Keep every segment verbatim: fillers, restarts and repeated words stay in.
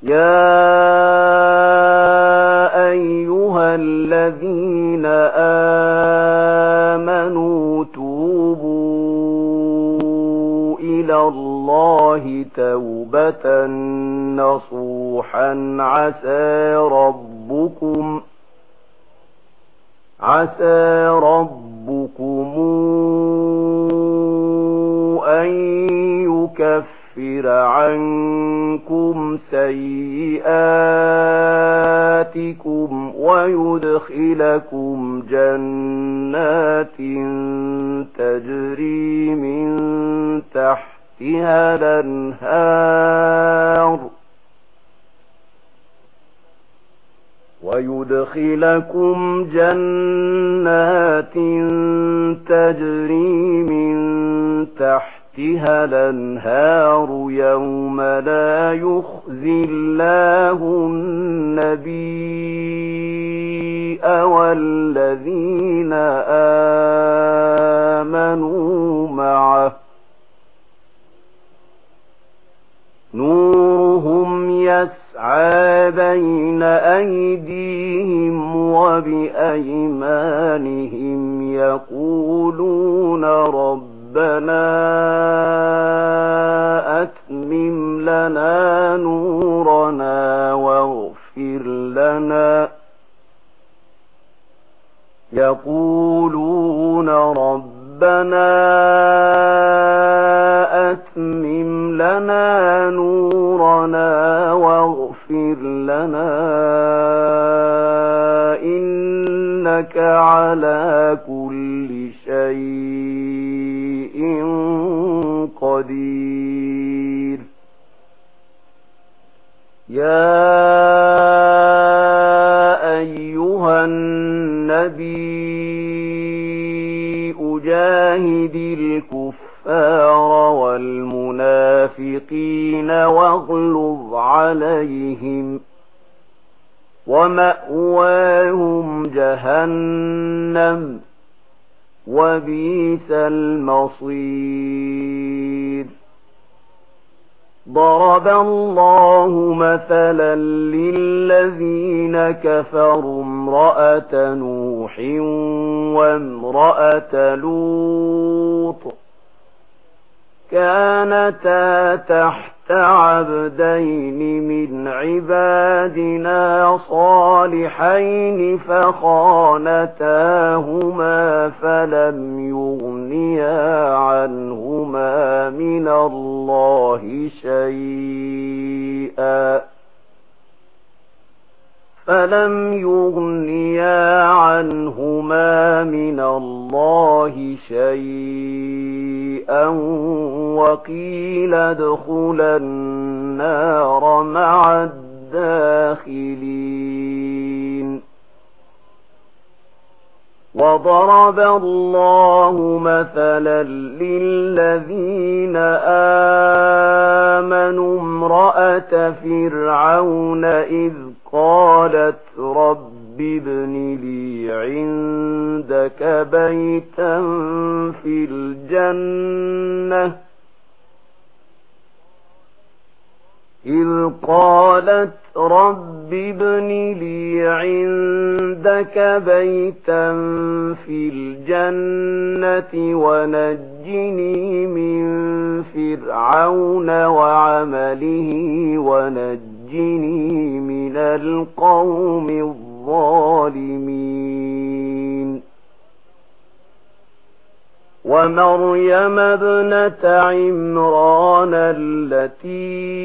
يا أيها الذين آمنوا توبوا إلى الله توبة نصوحا عسى ربكم عسى ربكم أن يكفر عنكم سيئاتكم ويدخلكم جنات تجري من تحتها الأنهار ويدخلكم جنات تجري من تحتها الأنهار يوم لا يخزي الله النبي والذين آمنوا معه نورهم يسعى بين أيديهم وبأيمانهم يقولون ربنا أتمم لنا نورنا واغفر لنا يقولون ربنا أتمم لنا نورنا واغفر لنا إنك على كل شيء قدير يا أيها النبي جاهد الكفار والمنافقين واغلظ عليهم ومأواهم جهنم وبئس المصير ضرب الله مثلا للذين كفروا امرأة نوح وامرأة لوط كانتا تحت عبدين من عبادنا صالحين فخانتاهما فلم يغنيا عنهما من الله شيئا فلم يغنيا عنهما من الله شيئا وقيل ادخلا النار مع الداخلين وضرب الله مثلا للذين آمنوا امرأة فرعون إذ قالت رب ابن لي عندك بيتا في الجنة إذ قالت رب ابن لي عندك بيتا في الجنة ونجني من فرعون وعمله ونجني من القوم الظالمين ومريم ابنة عمران التي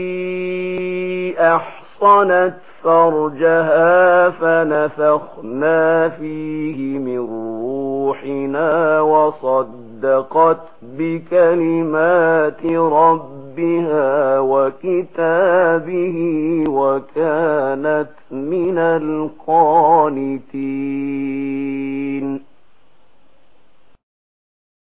أحصنت فرجها فنفخنا فيه من روحنا وصدقت بكلمات ربها وكتابه وكانت من القانتين